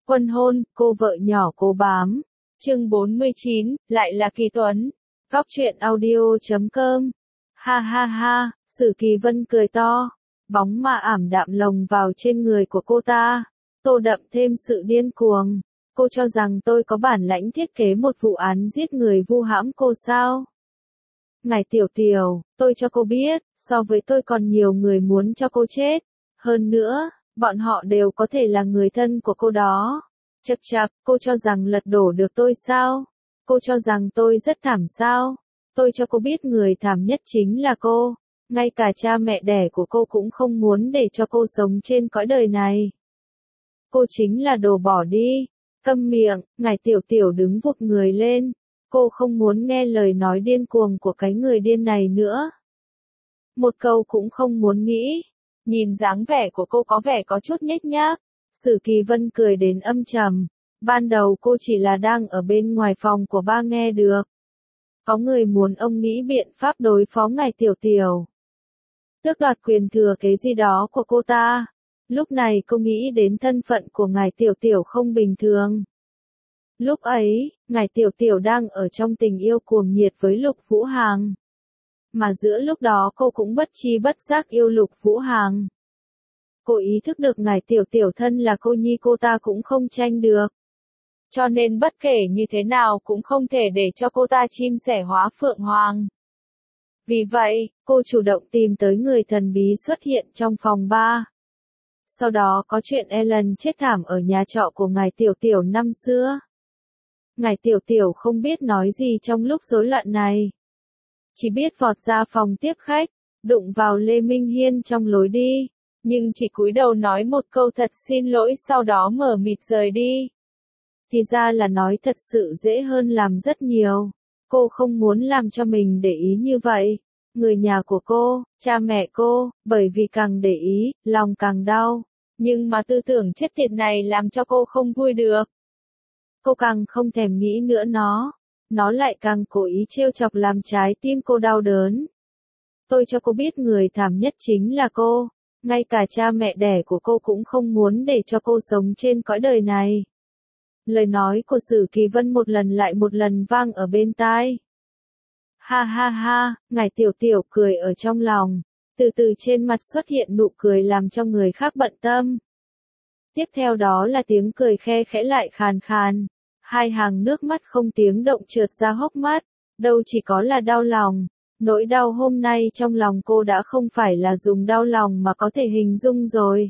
Quân hôn, cô vợ nhỏ cố bám. Chương 49, lại là Kỳ Tuấn. Góc truyện audio.com. Ha ha ha, Sử Kỳ Vân cười to. Bóng ma ảm đạm lồng vào trên người của cô ta, tô đậm thêm sự điên cuồng. Cô cho rằng tôi có bản lãnh thiết kế một vụ án giết người vu hãm cô sao? Ngài Tiểu Tiểu, tôi cho cô biết, so với tôi còn nhiều người muốn cho cô chết. Hơn nữa, bọn họ đều có thể là người thân của cô đó. Chậc chậc, cô cho rằng lật đổ được tôi sao? Cô cho rằng tôi rất thảm sao? Tôi cho cô biết người thảm nhất chính là cô. Ngay cả cha mẹ đẻ của cô cũng không muốn để cho cô sống trên cõi đời này. Cô chính là đồ bỏ đi. Câm miệng, Ngài Tiểu Tiểu đứng vụt người lên. Cô không muốn nghe lời nói điên cuồng của cái người điên này nữa. Một câu cũng không muốn nghĩ. Nhìn dáng vẻ của cô có vẻ có chút nhếch nhác. Sử Kỳ Vân cười đến âm trầm. Ban đầu cô chỉ là đang ở bên ngoài phòng của ba nghe được. Có người muốn ông nghĩ biện pháp đối phó Ngài Tiểu Tiểu. Tước đoạt quyền thừa kế gì đó của cô ta. Lúc này cô nghĩ đến thân phận của Ngài Tiểu Tiểu không bình thường. Lúc ấy, Ngài Tiểu Tiểu đang ở trong tình yêu cuồng nhiệt với Lục Vũ Hằng. Mà giữa lúc đó cô cũng bất chi bất giác yêu Lục Vũ Hằng. Cô ý thức được Ngài Tiểu Tiểu thân là cô nhi cô ta cũng không tranh được. Cho nên bất kể như thế nào cũng không thể để cho cô ta chim sẻ hóa phượng hoàng. Vì vậy, cô chủ động tìm tới người thần bí xuất hiện trong phòng ba. Sau đó có chuyện Ellen chết thảm ở nhà trọ của Ngài Tiểu Tiểu năm xưa. Ngài Tiểu Tiểu không biết nói gì trong lúc rối loạn này. Chỉ biết vọt ra phòng tiếp khách, đụng vào Lê Minh Hiên trong lối đi, nhưng chỉ cúi đầu nói một câu thật xin lỗi sau đó mở mịt rời đi. Thì ra là nói thật sự dễ hơn làm rất nhiều. Cô không muốn làm cho mình để ý như vậy. Người nhà của cô, cha mẹ cô, bởi vì càng để ý, lòng càng đau. Nhưng mà tư tưởng chết tiệt này làm cho cô không vui được. Cô càng không thèm nghĩ nữa nó lại càng cố ý trêu chọc làm trái tim cô đau đớn. Tôi cho cô biết người thảm nhất chính là cô, ngay cả cha mẹ đẻ của cô cũng không muốn để cho cô sống trên cõi đời này. Lời nói của Sử Kỳ Vân một lần lại một lần vang ở bên tai. Ha ha ha, Ngài Tiểu Tiểu cười ở trong lòng, từ từ trên mặt xuất hiện nụ cười làm cho người khác bận tâm. Tiếp theo đó là tiếng cười khe khẽ lại khàn khàn. Hai hàng nước mắt không tiếng động trượt ra hốc mắt, đâu chỉ có là đau lòng. Nỗi đau hôm nay trong lòng cô đã không phải là dùng đau lòng mà có thể hình dung rồi.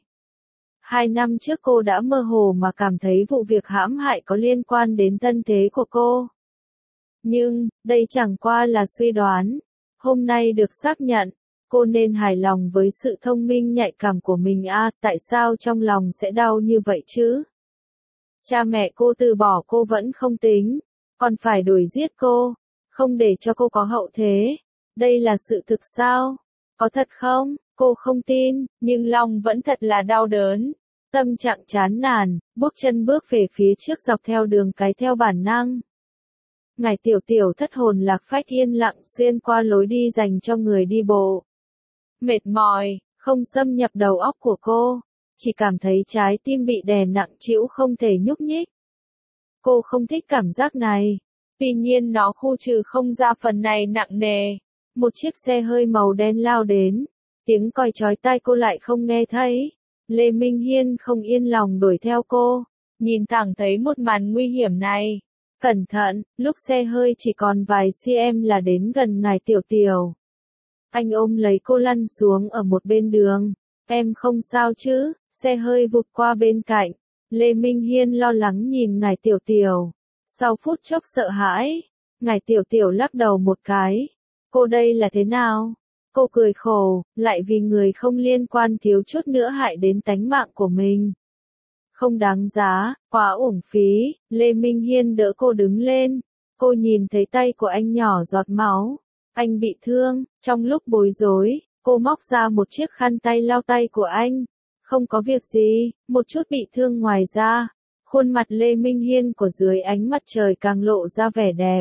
2 năm trước cô đã mơ hồ mà cảm thấy vụ việc hãm hại có liên quan đến thân thế của cô. Nhưng, đây chẳng qua là suy đoán. Hôm nay được xác nhận, cô nên hài lòng với sự thông minh nhạy cảm của mình tại sao trong lòng sẽ đau như vậy chứ? Cha mẹ cô từ bỏ cô vẫn không tính, còn phải đuổi giết cô, không để cho cô có hậu thế. Đây là sự thực sao? Có thật không? Cô không tin, nhưng lòng vẫn thật là đau đớn. Tâm trạng chán nản, bước chân bước về phía trước dọc theo đường cái theo bản năng. Ngài Tiểu Tiểu thất hồn lạc phách yên lặng xuyên qua lối đi dành cho người đi bộ. Mệt mỏi, không xâm nhập đầu óc của cô, chỉ cảm thấy trái tim bị đè nặng trĩu không thể nhúc nhích. Cô không thích cảm giác này, tuy nhiên nó khu trừ không ra phần này nặng nề. Một chiếc xe hơi màu đen lao đến, tiếng còi chói tai cô lại không nghe thấy. Lê Minh Hiên không yên lòng đuổi theo cô, nhìn thẳng thấy một màn nguy hiểm này. Cẩn thận, lúc xe hơi chỉ còn vài cm là đến gần Ngài Tiểu Tiểu. Anh ôm lấy cô lăn xuống ở một bên đường. Em không sao chứ? Xe hơi vụt qua bên cạnh. Lê Minh Hiên lo lắng nhìn Ngài Tiểu Tiểu. Sau phút chốc sợ hãi, Ngài Tiểu Tiểu lắc đầu một cái. Cô đây là thế nào? Cô cười khổ, lại vì người không liên quan thiếu chút nữa hại đến tánh mạng của mình. Không đáng giá, quá uổng phí. Lê Minh Hiên đỡ cô đứng lên. Cô nhìn thấy tay của anh nhỏ giọt máu. Anh bị thương. Trong lúc bối rối, cô móc ra một chiếc khăn tay lau tay của anh. Không có việc gì, một chút bị thương ngoài ra. Khuôn mặt Lê Minh Hiên của dưới ánh mặt trời càng lộ ra vẻ đẹp.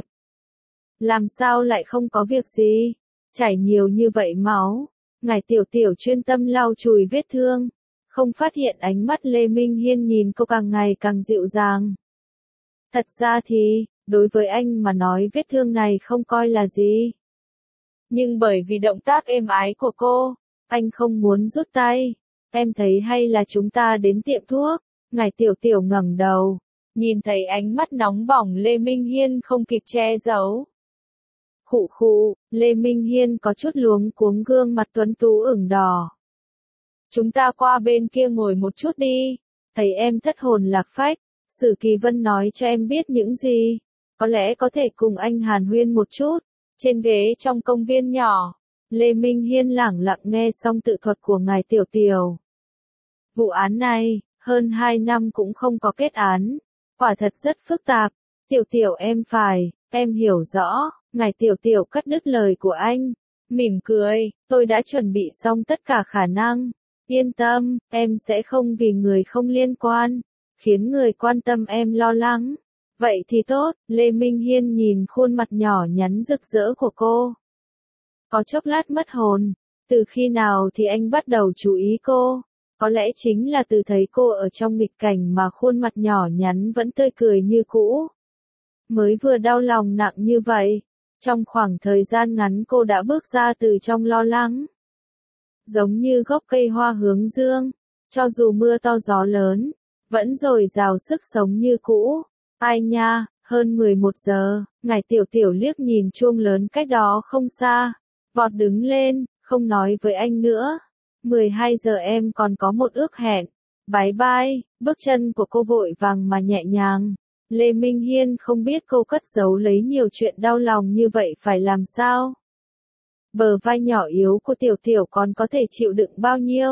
Làm sao lại không có việc gì? Chảy nhiều như vậy máu. Ngài Tiểu Tiểu chuyên tâm lau chùi vết thương. không phát hiện ánh mắt Lê Minh Hiên nhìn cô càng ngày càng dịu dàng. Thật ra thì, đối với anh mà nói vết thương này không coi là gì. Nhưng bởi vì động tác êm ái của cô, anh không muốn rút tay. Em thấy hay là chúng ta đến tiệm thuốc. Ngải Tiểu Tiểu ngẩng đầu, nhìn thấy ánh mắt nóng bỏng Lê Minh Hiên không kịp che giấu. Khụ khụ, Lê Minh Hiên có chút luống cuống, gương mặt tuấn tú ửng đỏ. Chúng ta qua bên kia ngồi một chút đi. Thấy em thất hồn lạc phách, Sử Kỳ Vân nói cho em biết những gì. Có lẽ có thể cùng anh hàn huyên một chút. Trên ghế trong công viên nhỏ, Lê Minh Hiên lẳng lặng nghe xong tự thuật của Ngải Tiểu Tiểu. Vụ án này, hơn 2 năm cũng không có kết án. Quả thật rất phức tạp. Tiểu Tiểu em hiểu rõ. Ngải Tiểu Tiểu cắt đứt lời của anh. Mỉm cười, tôi đã chuẩn bị xong tất cả khả năng. Yên tâm, em sẽ không vì người không liên quan, khiến người quan tâm em lo lắng. Vậy thì tốt, Lê Minh Hiên nhìn khuôn mặt nhỏ nhắn rực rỡ của cô. Có chốc lát mất hồn, từ khi nào thì anh bắt đầu chú ý cô? Có lẽ chính là từ thấy cô ở trong nghịch cảnh mà khuôn mặt nhỏ nhắn vẫn tươi cười như cũ. Mới vừa đau lòng nặng như vậy, trong khoảng thời gian ngắn cô đã bước ra từ trong lo lắng. Giống như gốc cây hoa hướng dương, cho dù mưa to gió lớn, vẫn dồi dào sức sống như cũ. Ai nha, hơn 11 giờ, Ngải Tiểu Tiểu liếc nhìn chuông lớn cách đó không xa, vọt đứng lên, không nói với anh nữa. 12 giờ em còn có một ước hẹn. Bye bye, bước chân của cô vội vàng mà nhẹ nhàng. Lê Minh Hiên không biết cô cất giấu lấy nhiều chuyện đau lòng như vậy phải làm sao. Bờ vai nhỏ yếu của Tiểu Tiểu còn có thể chịu đựng bao nhiêu.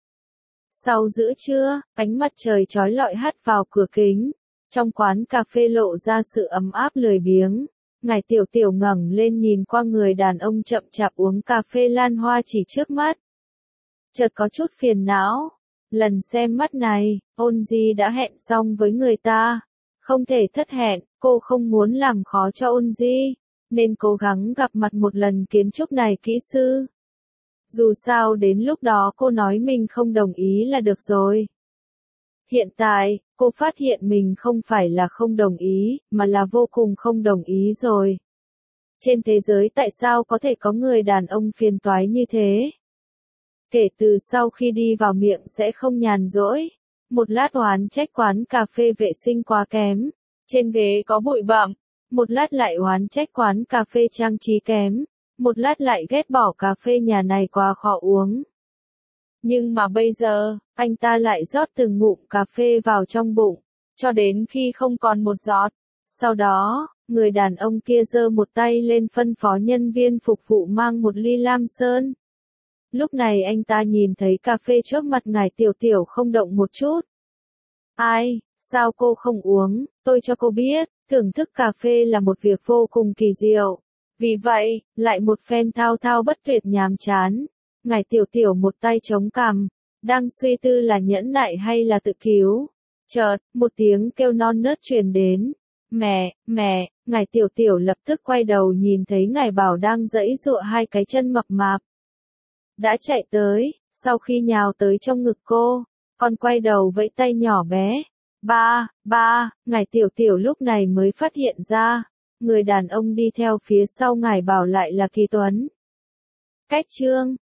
Sau giữa trưa, ánh mặt trời chói lọi hắt vào cửa kính. Trong quán cà phê lộ ra sự ấm áp lười biếng. Ngải Tiểu Tiểu ngẩng lên nhìn qua người đàn ông chậm chạp uống cà phê lan hoa chỉ trước mắt. Chợt có chút phiền não. Lần xem mắt này, Ôn Di đã hẹn xong với người ta. Không thể thất hẹn, cô không muốn làm khó cho Ôn Di, nên cố gắng gặp mặt một lần kiến trúc này kỹ sư. Dù sao đến lúc đó cô nói mình không đồng ý là được rồi. Hiện tại, cô phát hiện mình không phải là không đồng ý, mà là vô cùng không đồng ý rồi. Trên thế giới tại sao có thể có người đàn ông phiền toái như thế? Kể từ sau khi đi vào miệng sẽ không nhàn rỗi. Một lát oán trách quán cà phê vệ sinh quá kém, trên ghế có bụi bặm. Một lát lại oán trách quán cà phê trang trí kém. Một lát lại ghét bỏ cà phê nhà này quá khó uống. Nhưng mà bây giờ, anh ta lại rót từng ngụm cà phê vào trong bụng, cho đến khi không còn một giọt. Sau đó, người đàn ông kia giơ một tay lên phân phó nhân viên phục vụ mang một ly lam sơn. Lúc này anh ta nhìn thấy cà phê trước mặt Ngải Tiểu Tiểu không động một chút. Ai, sao cô không uống, tôi cho cô biết, thưởng thức cà phê là một việc vô cùng kỳ diệu. Vì vậy, lại một phen thao thao bất tuyệt nhàm chán. Ngải Tiểu Tiểu một tay chống cằm, đang suy tư là nhẫn nại hay là tự cứu. Chợt, một tiếng kêu non nớt truyền đến. Mẹ, Ngải Tiểu Tiểu lập tức quay đầu nhìn thấy Ngải Bảo đang giãy giụa hai cái chân mập mạp. Đã chạy tới, sau khi nhào tới trong ngực cô, còn quay đầu vẫy tay nhỏ bé. Ba, Ngải Tiểu Tiểu lúc này mới phát hiện ra, người đàn ông đi theo phía sau Ngải Bảo lại là Kỳ Tuấn. Cách chương